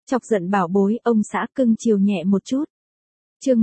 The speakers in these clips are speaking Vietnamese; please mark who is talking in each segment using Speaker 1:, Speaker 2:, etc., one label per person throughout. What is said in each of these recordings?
Speaker 1: Chọc giận bảo bối, ông xã cưng chiều nhẹ một chút. Chương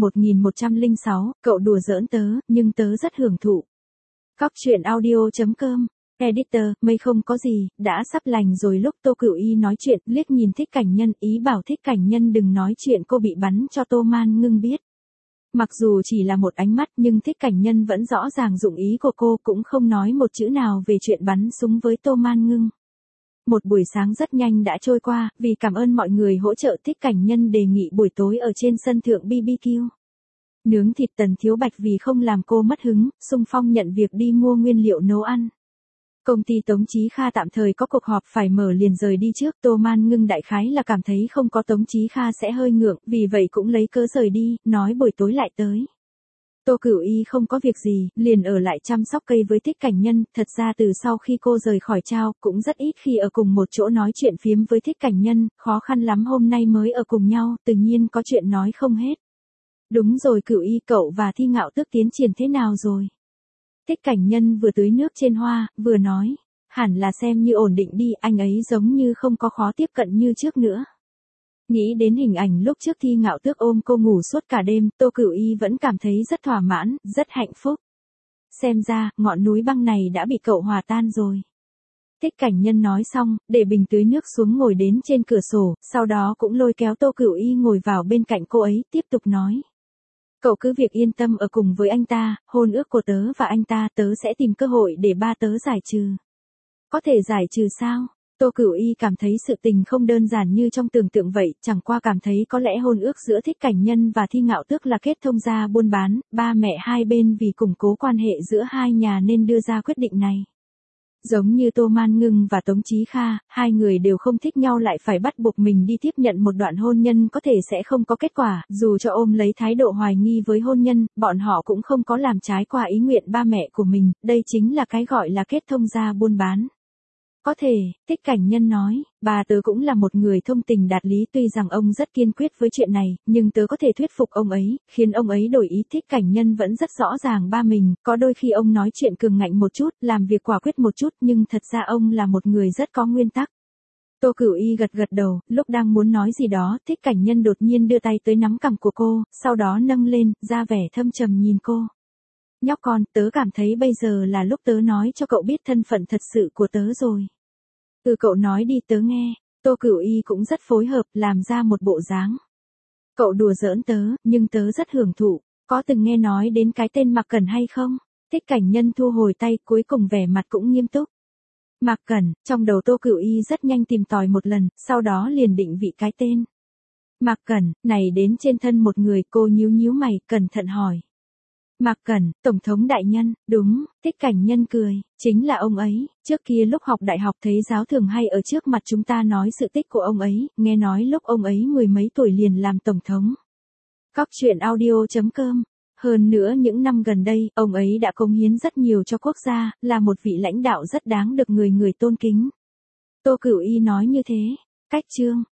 Speaker 1: 1106, cậu đùa giỡn tớ, nhưng tớ rất hưởng thụ. Cóc truyện audio.com. Editor, mây không có gì, đã sắp lành rồi. Lúc Tô Cửu Y nói chuyện, liếc nhìn Thích Cảnh Nhân, ý bảo Thích Cảnh Nhân đừng nói chuyện cô bị bắn cho Tô Man Ngưng biết. Mặc dù chỉ là một ánh mắt nhưng Thích Cảnh Nhân vẫn rõ ràng dụng ý của cô, cũng không nói một chữ nào về chuyện bắn súng với Tô Man Ngưng. Một buổi sáng rất nhanh đã trôi qua, vì cảm ơn mọi người hỗ trợ Thích Cảnh Nhân đề nghị buổi tối ở trên sân thượng BBQ. Nướng thịt Tần Thiếu Bạch vì không làm cô mất hứng, xung phong nhận việc đi mua nguyên liệu nấu ăn. Công ty Tống Chí Kha tạm thời có cuộc họp phải mở liền rời đi trước. Tô Man Ngưng đại khái là cảm thấy không có Tống Chí Kha sẽ hơi ngượng, vì vậy cũng lấy cớ rời đi, nói buổi tối lại tới. Tô Cửu Y không có việc gì, liền ở lại chăm sóc cây với Thích Cảnh Nhân. Thật ra từ sau khi cô rời khỏi Trao, cũng rất ít khi ở cùng một chỗ nói chuyện phiếm với Thích Cảnh Nhân, khó khăn lắm hôm nay mới ở cùng nhau, tự nhiên có chuyện nói không hết. Đúng rồi Cửu Y, cậu và Thi Ngạo Tước tiến triển thế nào rồi? Thích Cảnh Nhân vừa tưới nước trên hoa, vừa nói, hẳn là xem như ổn định đi, anh ấy giống như không có khó tiếp cận như trước nữa. Nghĩ đến hình ảnh lúc trước Thi Ngạo Tước ôm cô ngủ suốt cả đêm, Tô Cửu Y vẫn cảm thấy rất thỏa mãn, rất hạnh phúc. Xem ra, ngọn núi băng này đã bị cậu hòa tan rồi. Thích Cảnh Nhân nói xong, để bình tưới nước xuống ngồi đến trên cửa sổ, sau đó cũng lôi kéo Tô Cửu Y ngồi vào bên cạnh cô ấy, tiếp tục nói. Cậu cứ việc yên tâm ở cùng với anh ta, hôn ước của tớ và anh ta tớ sẽ tìm cơ hội để ba tớ giải trừ. Có thể giải trừ sao? Tô Cửu Y cảm thấy sự tình không đơn giản như trong tưởng tượng vậy, chẳng qua cảm thấy có lẽ hôn ước giữa Thích Cảnh Nhân và Thi Ngạo Tước là kết thông gia buôn bán, ba mẹ hai bên vì củng cố quan hệ giữa hai nhà nên đưa ra quyết định này. Giống như Tô Man Ngưng và Tống Chí Kha, hai người đều không thích nhau lại phải bắt buộc mình đi tiếp nhận một đoạn hôn nhân có thể sẽ không có kết quả, dù cho ôm lấy thái độ hoài nghi với hôn nhân, bọn họ cũng không có làm trái qua ý nguyện ba mẹ của mình, đây chính là cái gọi là kết thông gia buôn bán. Có thể, Thích Cảnh Nhân nói, bà tớ cũng là một người thông tình đạt lý, tuy rằng ông rất kiên quyết với chuyện này, nhưng tớ có thể thuyết phục ông ấy, khiến ông ấy đổi ý. Thích Cảnh Nhân vẫn rất rõ ràng ba mình, có đôi khi ông nói chuyện cường ngạnh một chút, làm việc quả quyết một chút, nhưng thật ra ông là một người rất có nguyên tắc. Tô Cửu Y gật gật đầu, lúc đang muốn nói gì đó, Thích Cảnh Nhân đột nhiên đưa tay tới nắm cằm của cô, sau đó nâng lên, ra vẻ thâm trầm nhìn cô. Nhóc con, tớ cảm thấy bây giờ là lúc tớ nói cho cậu biết thân phận thật sự của tớ rồi. Cậu nói đi tớ nghe. Tô Cửu Y cũng rất phối hợp, làm ra một bộ dáng. Cậu đùa giỡn tớ, nhưng tớ rất hưởng thụ. Có từng nghe nói đến cái tên Mạc Cẩn hay không? Thích Cảnh Nhân thu hồi tay, cuối cùng vẻ mặt cũng nghiêm túc. Mạc Cẩn, trong đầu Tô Cửu Y rất nhanh tìm tòi một lần, sau đó liền định vị cái tên. Mạc Cẩn, này đến trên thân một người, cô nhíu nhíu mày, cẩn thận hỏi. Mạc Cẩn, Tổng thống đại nhân, đúng, Thích Cảnh Nhân cười, chính là ông ấy, trước kia lúc học đại học thấy giáo thường hay ở trước mặt chúng ta nói sự tích của ông ấy, nghe nói lúc ông ấy mười mấy tuổi liền làm Tổng thống. Cóc truyện audio.com. Hơn nữa những năm gần đây, ông ấy đã cống hiến rất nhiều cho quốc gia, là một vị lãnh đạo rất đáng được người người tôn kính. Tô Cửu Y nói như thế. Cách chương.